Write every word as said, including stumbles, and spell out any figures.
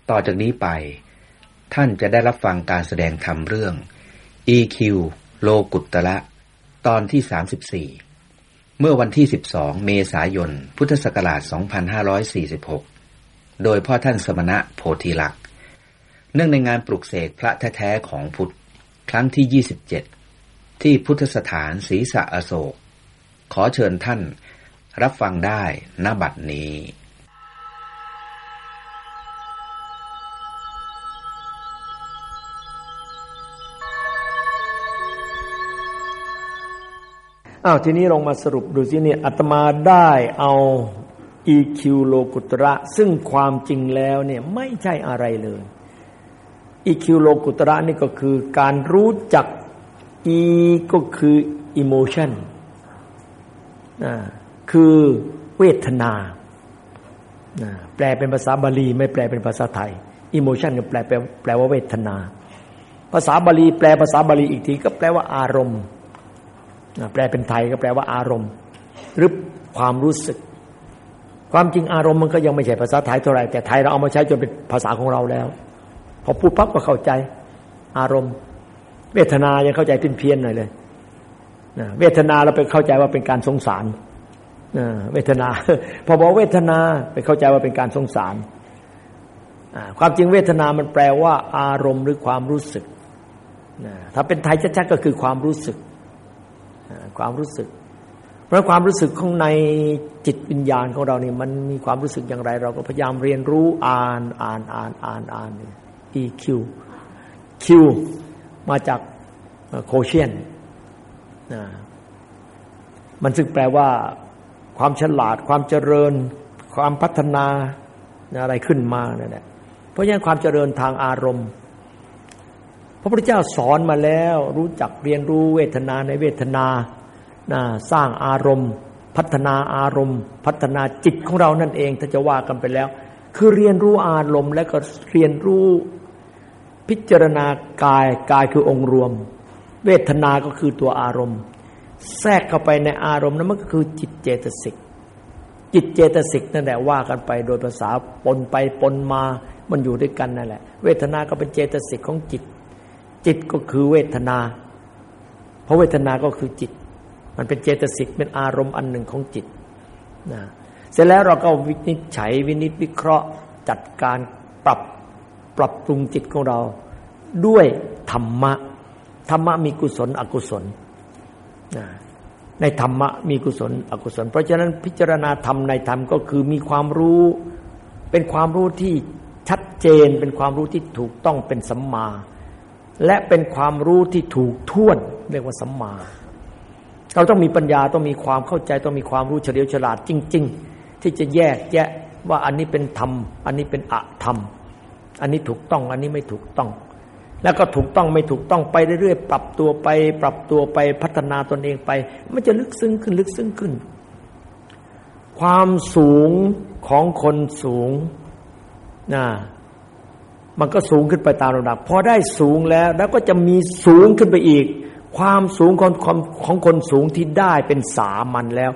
ต่อจากนี้ไปท่านจะได้รับฟังการแสดงธรรมเรื่อง อี คิว โลกุตตระตอนที่สามสิบสี่เมื่อวันที่สิบสองเมษายนพุทธศักราชสองพันห้าร้อยสี่สิบหกโดยพ่อท่านสมณะโพธิลักษณ์เนื่องในงานปลุกเสกพระแท้ๆของพุทธครั้งที่ยี่สิบเจ็ดที่พุทธสถานศรีสะอโศกขอเชิญท่านรับฟังได้ณบัดนี้อ้าวทีนี้ลองมาสรุปดูสิเนี่ยอาตมาได้เอา อี คิว โลกุตระซึ่งความจริงแล้วเนี่ยไม่ใช่อะไรเลย อี คิว โลกุตระนี่ก็คือการรู้จัก E ก็คือ emotion อ่าคือเวทนาอ่าแปลเป็นภาษาบาลีไม่แปลเป็นภาษาไทย emotion ก็แปลแปลว่าเวทนาภาษาบาลีแปลภาษาบาลีอีกทีก็แปลว่าอารมณ์แปลเป็นไทยก็แปลว่าอารมณ์หรือความรู้สึกความจริงอารมณ์มันก็ยังไม่ใช่ภาษาไทยเท่าไหร่แต่ไทยเราเอามาใช้จนเป็นภาษาของเราแล้วพอพูดปั๊บก็เข้าใจอารมณ์เวทนายังเข้าใจเพี้ยนๆหน่อยเลยนะเวทนาเราไปเข้าใจว่าเป็นการสงสารนะเวทนาพอบอกเวทนาไปเข้าใจว่าเป็นการสงสารความจริงเวทนามันแปลว่าอารมณ์หรือความรู้สึกนะถ้าเป็นไทยชัดๆก็คือความรู้สึกความรู้สึกเพราะความรู้สึกข้างในจิตวิญญาณของเรานี่มันมีความรู้สึกอย่างไรเราก็พยายามเรียนรู้อ่านอ่านอ่านอ่านอ่าน อี คิว Q มาจากโคเชียนนะมันซึ่งแปลว่าความฉลาดความเจริญความพัฒนาอะไรขึ้นมานั่นแหละเพราะฉะนั้นความเจริญทางอารมณ์พระพุทธเจ้าสอนมาแล้วรู้จักเรียนรู้เวทนาในเวทนานะสร้างอารมณ์พัฒนาอารมณ์พัฒนาจิตของเรานั่นเองถ้าจะว่ากันไปแล้วคือเรียนรู้อารมณ์และก็เรียนรู้พิจารณากายกายคือองค์รวมเวทนาก็คือตัวอารมณ์แทรกเข้าไปในอารมณ์นั้นมันก็คือจิตเจตสิกจิตเจตสิกนั่นแหละว่ากันไปโดยภาษาปนไปปนมามันอยู่ด้วยกันนั่นแหละเวทนาก็เป็นเจตสิกของจิตจิตก็คือเวทนาเพราะเวทนาก็คือจิตมันเป็นเจตสิกเป็นอารมณ์อันหนึ่งของจิตนะเสร็จแล้วเราก็วินิจฉัยวินิจวิเคราะห์จัดการปรับปรับปรุงจิตของเราด้วยธรรมะธรรมะมีกุศลอกุศลนะในธรรมะมีกุศลอกุศลเพราะฉะนั้นพิจารณาธรรมในธรรมก็คือมีความรู้เป็นความรู้ที่ชัดเจนเป็นความรู้ที่ถูกต้องเป็นสัมมาและเป็นความรู้ที่ถูกถ้วนเรียกว่าสัมมาเราต้องมีปัญญาต้องมีความเข้าใจต้องมีความรู้เฉลียวฉลาดจริงๆที่จะแยกแยะว่าอันนี้เป็นธรรมอันนี้เป็นอธรรมอันนี้ถูกต้องอันนี้ไม่ถูกต้องแล้วก็ถูกต้องไม่ถูกต้องไปเรื่อยๆปรับตัวไปปรับตัวไปพัฒนาตนเองไปมันจะลึกซึ้งขึ้นลึกซึ้งขึ้นความสูงของคนสูงนะมันก็สูงขึ้นไปตามระดับพอได้สูงแล้วแล้วก็จะมีสูงขึ้นไปอีกความสูงของของคนสูงที่ได้เป็นสามัญแล้ว